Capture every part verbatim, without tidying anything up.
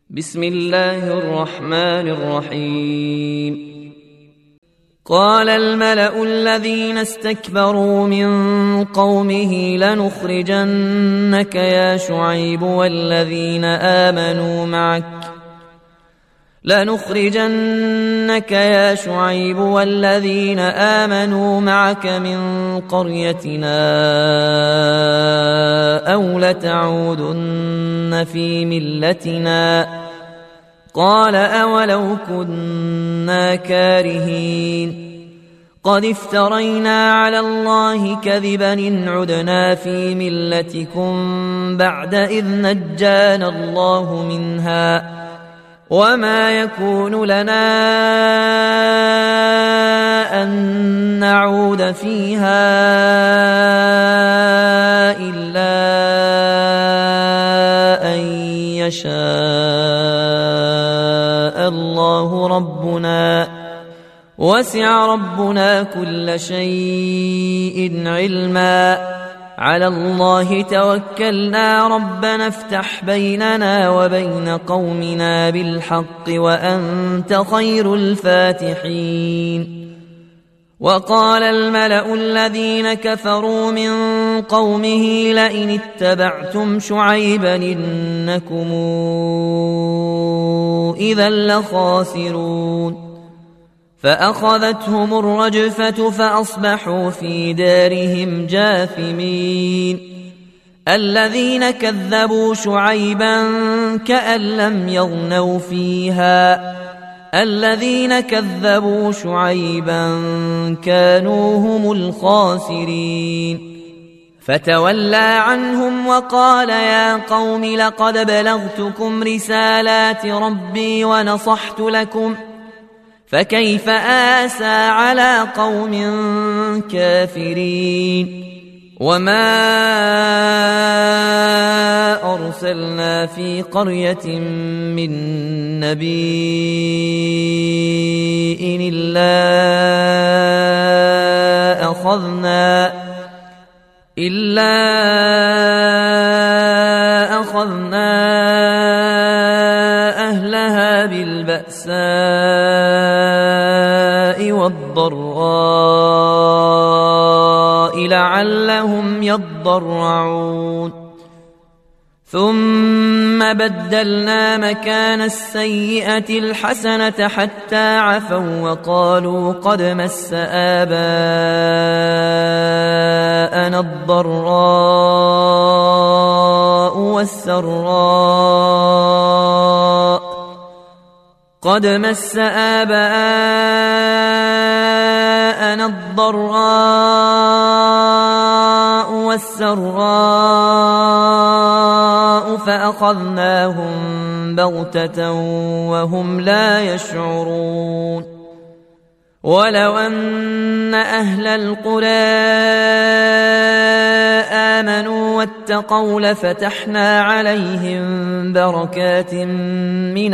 بسم الله الرحمن الرحيم. قال الملأ الذين استكبروا من قومه لنخرجنك يا شعيب والذين آمنوا معك لنخرجنك يا شعيب والذين آمنوا معك من قريتنا أو لتعودن في ملتنا قال أولو كنا كارهين قد افترينا على الله كذبا إن عدنا في ملتكم بعد إذ نجانا الله منها وما يكون لنا أن نعود فيها إلا أن يشاء الله ربنا وسع ربنا كل شيء علما على الله توكلنا ربنا افتح بيننا وبين قومنا بالحق وأنت خير الفاتحين. وقال الملأ الذين كفروا من قومه لئن اتبعتم شعيبا إنكم إذا لخاسرون فأخذتهم الرجفة فأصبحوا في دارهم جاثمين. الذين كذبوا شعيبا كأن لم يغنوا فيها الذين كذبوا شعيبا كانوا هم الخاسرين. فتولى عنهم وقال يا قوم لقد بلغتكم رسالات ربي ونصحت لكم فكيف آسى على قوم كافرين. وما أرسلنا في قرية من نبي إلا أخذنا إلا أخذنا أهلها بالبأساء والضراء لعلهم يضرعون ثم بدلنا مكان السيئة الحسنة حتى عفوا وقالوا قد مس آباءنا الضراء والسراء قد مس آباءنا الضراء والسراء فأخذناهم بغتة وهم لا يشعرون. ولو أن أهل القرى آمنوا واتقوا لفتحنا عليهم بركات من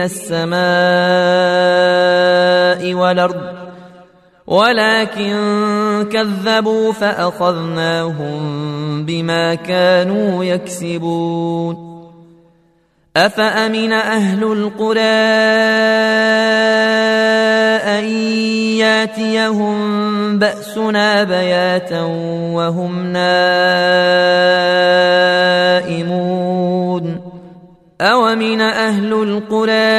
السماء والأرض ولكن كذبوا فأخذناهم بما كانوا يكسبون. أفأمن أهل القرى أن ياتيهم بأسنا بياتا وهم نائمون أومن أهل القرى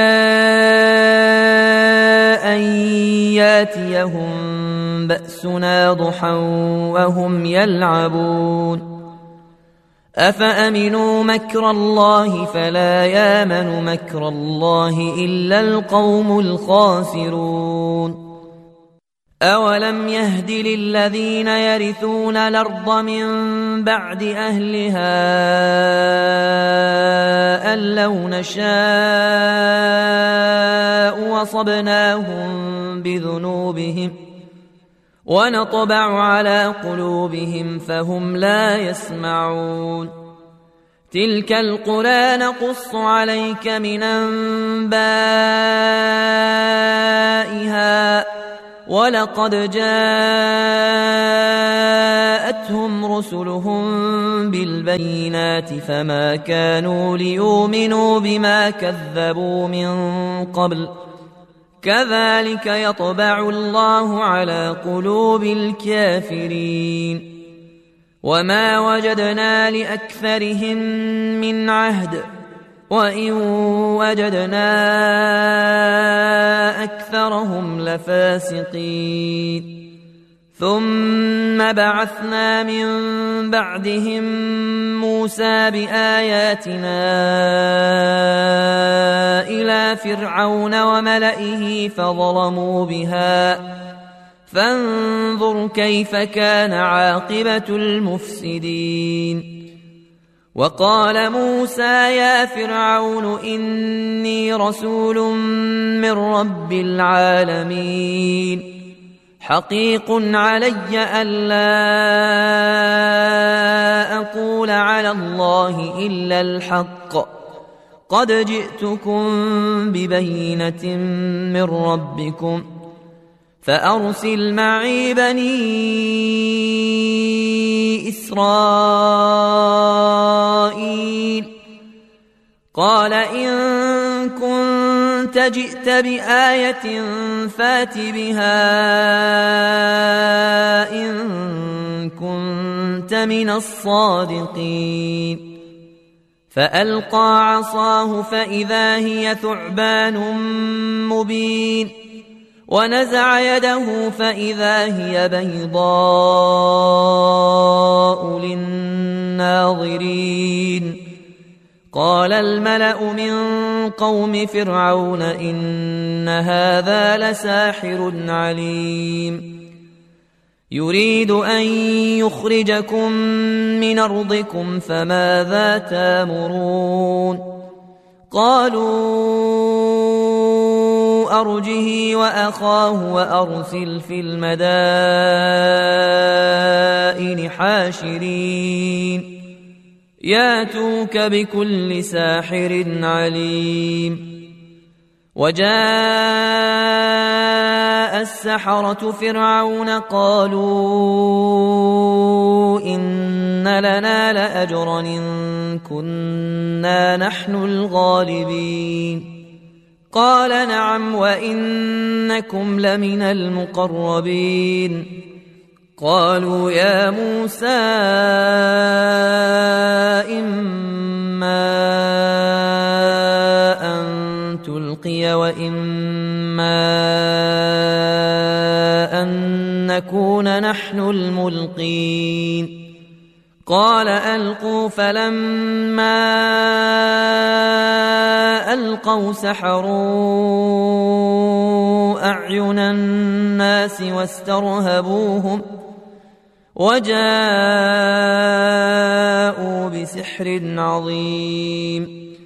أن ياتيهم بأسنا ضحى وهم يلعبون أفأمنوا مكر الله فلا يامن مكر الله إلا القوم الخاسرون. أولم يهد للذين يرثون الأرض من بعد أهلها أن لو نشاء وصبناهم بذنوبهم ونطبع على قلوبهم فهم لا يسمعون. تلك القرى نقص عليك من أنبائها ولقد جاءتهم رسلهم بالبينات فما كانوا ليؤمنوا بما كذبوا من قبل كذلك يطبع الله على قلوب الكافرين وما وجدنا لأكثرهم من عهد وإن وجدنا أكثرهم لفاسقين ثم بعثنا من بعدهم موسى بآياتنا إلى فرعون وملئه فظلموا بها فانظر كيف كان عاقبة المفسدين وقال موسى يا فرعون إني رسول من رب العالمين حقيق علي ألا أقول على الله إلا الحق قد جئتكم ببينة من ربكم فأرسل معي بني إسرائيل قال إن كنت جئت بآية فات بها إن كنت من الصادقين فألقى عصاه فإذا هي ثعبان مبين ونزع يده فإذا هي بيضاء للناظرين قال الملأ من قوم فرعون إن هذا لساحر عليم يريد أن يخرجكم من أرضكم فماذا تأمرون قالوا أرجه وأخاه وأرسل في المدائن حاشرين ياتوك بكل ساحر عليم وجاء السحرة فرعون قالوا إن لنا لأجرا إن كنا نحن الغالبين قال نعم وإنكم لمن المقربين قالوا يا موسى إما أن تلقي وإما أن نكون نحن الملقين قال ألقوا فلما ألقوا سحروا أعين الناس واسترهبوهم وجاءوا بسحر عظيم